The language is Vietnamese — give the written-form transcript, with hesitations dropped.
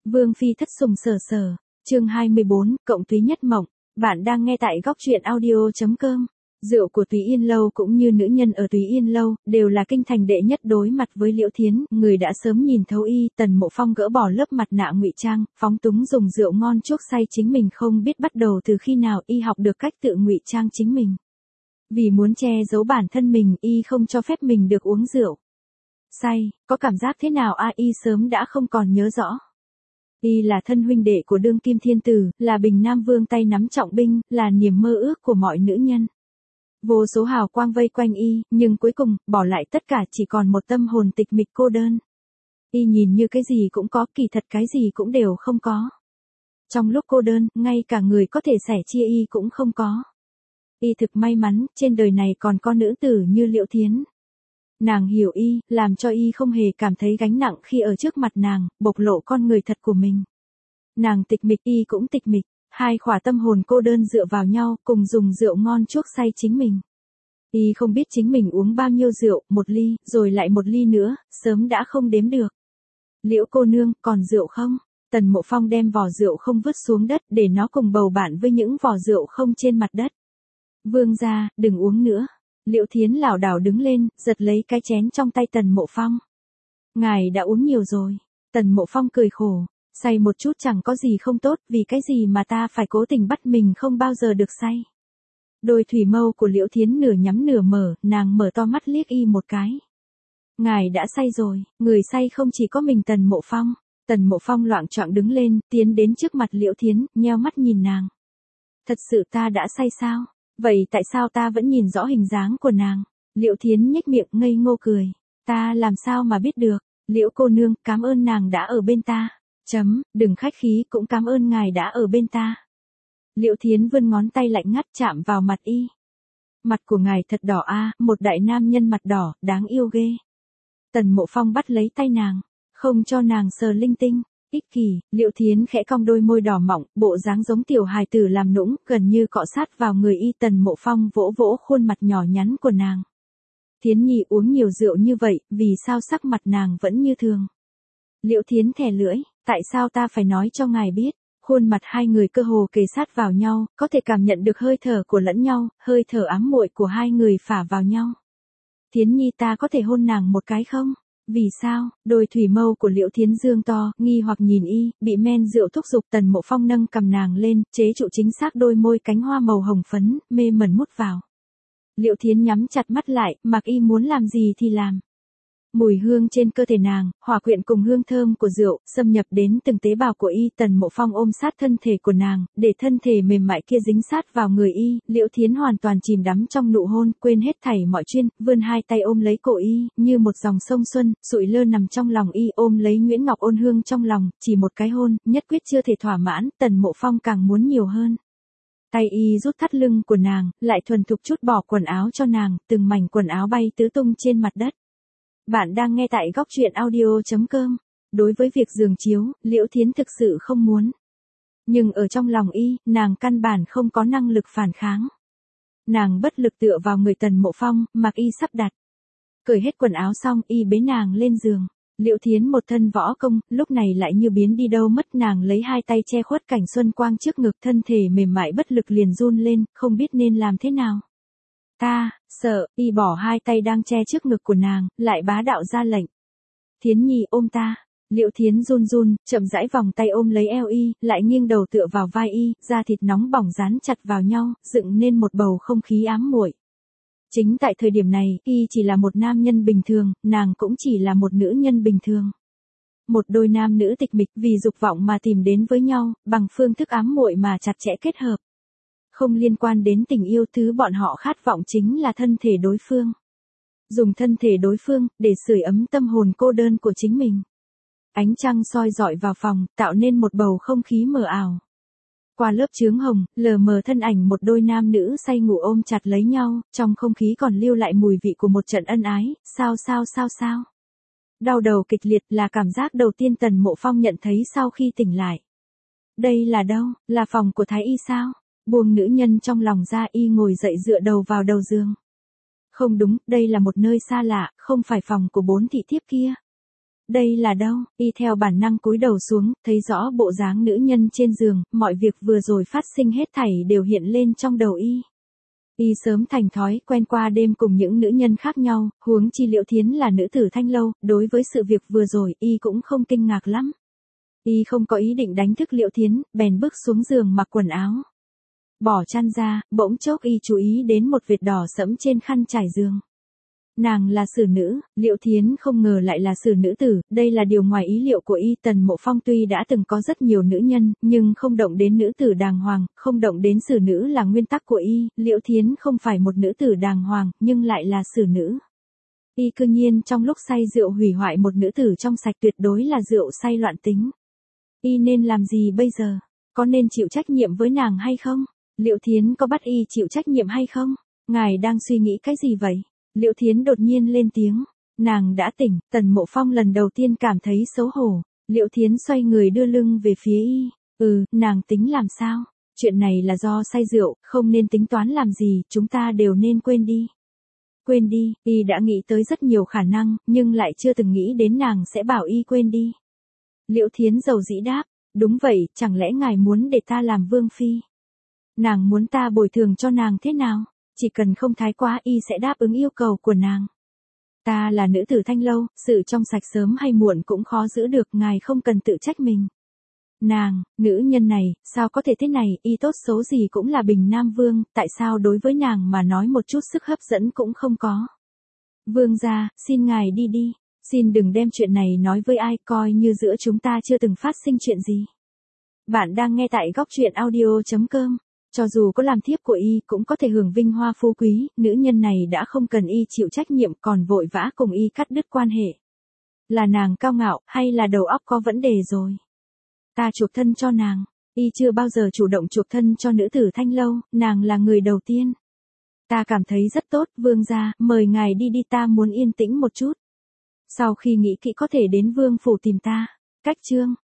Vương phi thất sủng sở sở, chương 24, cộng Túy Nhất Mộng. Bạn đang nghe tại góc truyện audio.com. Rượu của Túy Yên Lâu cũng như nữ nhân ở Túy Yên Lâu, đều là kinh thành đệ nhất đối mặt với Liễu Thiến, người đã sớm nhìn thấu y. Tần Mộ Phong gỡ bỏ lớp mặt nạ ngụy trang, phóng túng dùng rượu ngon chuốc say chính mình, không biết bắt đầu từ khi nào y học được cách tự ngụy trang chính mình. Vì muốn che giấu bản thân mình, y không cho phép mình được uống rượu. Say, có cảm giác thế nào y sớm đã không còn nhớ rõ. Y là thân huynh đệ của đương kim thiên tử, là Bình Nam Vương tay nắm trọng binh, là niềm mơ ước của mọi nữ nhân. Vô số hào quang vây quanh y, nhưng cuối cùng, bỏ lại tất cả chỉ còn một tâm hồn tịch mịch cô đơn. Y nhìn như cái gì cũng có, kỳ thật cái gì cũng đều không có. Trong lúc cô đơn, ngay cả người có thể sẻ chia y cũng không có. Y thực may mắn, trên đời này còn có nữ tử như Liễu Thiến. Nàng hiểu y, làm cho y không hề cảm thấy gánh nặng khi ở trước mặt nàng, bộc lộ con người thật của mình. Nàng tịch mịch, y cũng tịch mịch, hai khỏa tâm hồn cô đơn dựa vào nhau, cùng dùng rượu ngon chuốc say chính mình. Y không biết chính mình uống bao nhiêu rượu, một ly, rồi lại một ly nữa, sớm đã không đếm được. Liễu cô nương, còn rượu không? Tần Mộ Phong đem vò rượu không vứt xuống đất, để nó cùng bầu bạn với những vò rượu không trên mặt đất. Vương gia, đừng uống nữa. Liễu Thiến lảo đảo đứng lên, giật lấy cái chén trong tay Tần Mộ Phong. Ngài đã uống nhiều rồi. Tần Mộ Phong cười khổ, say một chút chẳng có gì không tốt, vì cái gì mà ta phải cố tình bắt mình không bao giờ được say. Đôi thủy mâu của Liễu Thiến nửa nhắm nửa mở, nàng mở to mắt liếc y một cái. Ngài đã say rồi, người say không chỉ có mình Tần Mộ Phong. Tần Mộ Phong loạng choạng đứng lên, tiến đến trước mặt Liễu Thiến, nheo mắt nhìn nàng. Thật sự ta đã say sao? Vậy tại sao ta vẫn nhìn rõ hình dáng của nàng? Liễu Thiến nhếch miệng ngây ngô cười. Ta làm sao mà biết được? Liễu cô nương, cảm ơn nàng đã ở bên ta. Đừng khách khí, cũng cảm ơn ngài đã ở bên ta. Liễu Thiến vươn ngón tay lạnh ngắt chạm vào mặt y. Mặt của ngài thật đỏ một đại nam nhân mặt đỏ, đáng yêu ghê. Tần Mộ Phong bắt lấy tay nàng, không cho nàng sờ linh tinh. Ích kỷ, Liễu Thiến khẽ cong đôi môi đỏ mọng, bộ dáng giống tiểu hài tử làm nũng, gần như cọ sát vào người y. Tần Mộ Phong vỗ vỗ khuôn mặt nhỏ nhắn của nàng. Thiến nhi uống nhiều rượu như vậy, vì sao sắc mặt nàng vẫn như thường? Liễu Thiến thè lưỡi, tại sao ta phải nói cho ngài biết? Khuôn mặt hai người cơ hồ kề sát vào nhau, có thể cảm nhận được hơi thở của lẫn nhau, hơi thở ám muội của hai người phả vào nhau. Thiến nhi, ta có thể hôn nàng một cái không? Vì sao? Đôi thủy mâu của Liễu Thiến dương to, nghi hoặc nhìn y, bị men rượu thúc giục. Tần Mộ Phong nâng cầm nàng lên, chế trụ chính xác đôi môi cánh hoa màu hồng phấn, mê mẩn mút vào. Liễu Thiến nhắm chặt mắt lại, mặc y muốn làm gì thì làm. Mùi hương trên cơ thể nàng, hòa quyện cùng hương thơm của rượu, xâm nhập đến từng tế bào của y. Tần Mộ Phong ôm sát thân thể của nàng, để thân thể mềm mại kia dính sát vào người y. Liễu Thiến hoàn toàn chìm đắm trong nụ hôn, quên hết thảy mọi chuyện, vươn hai tay ôm lấy cổ y, như một dòng sông xuân, sụi lơ nằm trong lòng y, ôm lấy Nguyễn Ngọc ôn hương trong lòng, chỉ một cái hôn, nhất quyết chưa thể thỏa mãn. Tần Mộ Phong càng muốn nhiều hơn. Tay y rút thắt lưng của nàng, lại thuần thục trút bỏ quần áo cho nàng, từng mảnh quần áo bay tứ tung trên mặt đất. Bạn đang nghe tại góc truyện audio.com. Đối với việc giường chiếu, Liễu Thiến thực sự không muốn. Nhưng ở trong lòng y, nàng căn bản không có năng lực phản kháng. Nàng bất lực tựa vào người Tần Mộ Phong, mặc y sắp đặt. Cởi hết quần áo xong, y bế nàng lên giường. Liễu Thiến một thân võ công, lúc này lại như biến đi đâu mất. Nàng lấy hai tay che khuất cảnh xuân quang trước ngực, thân thể mềm mại bất lực liền run lên, không biết nên làm thế nào. Ta, sợ, y bỏ hai tay đang che trước ngực của nàng, lại bá đạo ra lệnh. Thiến nhi ôm ta. Liễu Thiến run run, chậm rãi vòng tay ôm lấy eo y, lại nghiêng đầu tựa vào vai y, da thịt nóng bỏng dán chặt vào nhau, dựng nên một bầu không khí ám muội. Chính tại thời điểm này, y chỉ là một nam nhân bình thường, nàng cũng chỉ là một nữ nhân bình thường. Một đôi nam nữ tịch mịch vì dục vọng mà tìm đến với nhau, bằng phương thức ám muội mà chặt chẽ kết hợp. Không liên quan đến tình yêu, thứ bọn họ khát vọng chính là thân thể đối phương. Dùng thân thể đối phương, để sưởi ấm tâm hồn cô đơn của chính mình. Ánh trăng soi rọi vào phòng, tạo nên một bầu không khí mờ ảo. Qua lớp chướng hồng, lờ mờ thân ảnh một đôi nam nữ say ngủ ôm chặt lấy nhau, trong không khí còn lưu lại mùi vị của một trận ân ái, sao. Đau đầu kịch liệt là cảm giác đầu tiên Tần Mộ Phong nhận thấy sau khi tỉnh lại. Đây là đâu? Là phòng của Thái y sao? Buông nữ nhân trong lòng ra, y ngồi dậy dựa đầu vào đầu giường. Không đúng, đây là một nơi xa lạ, không phải phòng của 4 thị thiếp kia. đây là đâu? Y theo bản năng cúi đầu xuống, thấy rõ bộ dáng nữ nhân trên giường, mọi việc vừa rồi phát sinh hết thảy đều hiện lên trong đầu y. Y sớm thành thói quen qua đêm cùng những nữ nhân khác nhau, huống chi Liễu Thiến là nữ tử Thanh Lâu, đối với sự việc vừa rồi y cũng không kinh ngạc lắm. Y không có ý định đánh thức Liễu Thiến, bèn bước xuống giường mặc quần áo. Bỏ chăn ra, bỗng chốc y chú ý đến một vệt đỏ sẫm trên khăn trải giường. Nàng là xử nữ, Liễu Thiến không ngờ lại là xử nữ tử, đây là điều ngoài ý liệu của y. Tần Mộ Phong tuy đã từng có rất nhiều nữ nhân, nhưng không động đến nữ tử đàng hoàng, không động đến xử nữ là nguyên tắc của y. Liễu Thiến không phải một nữ tử đàng hoàng, nhưng lại là xử nữ. Y cư nhiên trong lúc say rượu hủy hoại một nữ tử trong sạch, tuyệt đối là rượu say loạn tính. Y nên làm gì bây giờ? Có nên chịu trách nhiệm với nàng hay không? Liễu Thiến có bắt y chịu trách nhiệm hay không? Ngài đang suy nghĩ cái gì vậy? Liễu Thiến đột nhiên lên tiếng. Nàng đã tỉnh. Tần Mộ Phong lần đầu tiên cảm thấy xấu hổ. Liễu Thiến xoay người đưa lưng về phía y. Nàng tính làm sao? Chuyện này là do say rượu, không nên tính toán làm gì, chúng ta đều nên quên đi. Quên đi, y đã nghĩ tới rất nhiều khả năng, nhưng lại chưa từng nghĩ đến nàng sẽ bảo y quên đi. Liễu Thiến dầu dĩ đáp. Đúng vậy, chẳng lẽ ngài muốn để ta làm vương phi? Nàng muốn ta bồi thường cho nàng thế nào? Chỉ cần không thái quá y sẽ đáp ứng yêu cầu của nàng. Ta là nữ tử Thanh Lâu, sự trong sạch sớm hay muộn cũng khó giữ được, ngài không cần tự trách mình. Nàng, nữ nhân này, sao có thể thế này, y tốt xấu gì cũng là Bình Nam Vương, tại sao đối với nàng mà nói một chút sức hấp dẫn cũng không có. Vương gia, xin ngài đi đi, xin đừng đem chuyện này nói với ai, coi như giữa chúng ta chưa từng phát sinh chuyện gì. Bạn đang nghe tại góc truyện audio.com. Cho dù có làm thiếp của y cũng có thể hưởng vinh hoa phú quý, nữ nhân này đã không cần y chịu trách nhiệm còn vội vã cùng y cắt đứt quan hệ. Là nàng cao ngạo hay là đầu óc có vấn đề rồi? Ta chuộc thân cho nàng, y chưa bao giờ chủ động chuộc thân cho nữ tử Thanh Lâu, nàng là người đầu tiên. Ta cảm thấy rất tốt, vương gia, mời ngài đi đi, ta muốn yên tĩnh một chút. Sau khi nghĩ kỹ có thể đến vương phủ tìm ta. Cách chương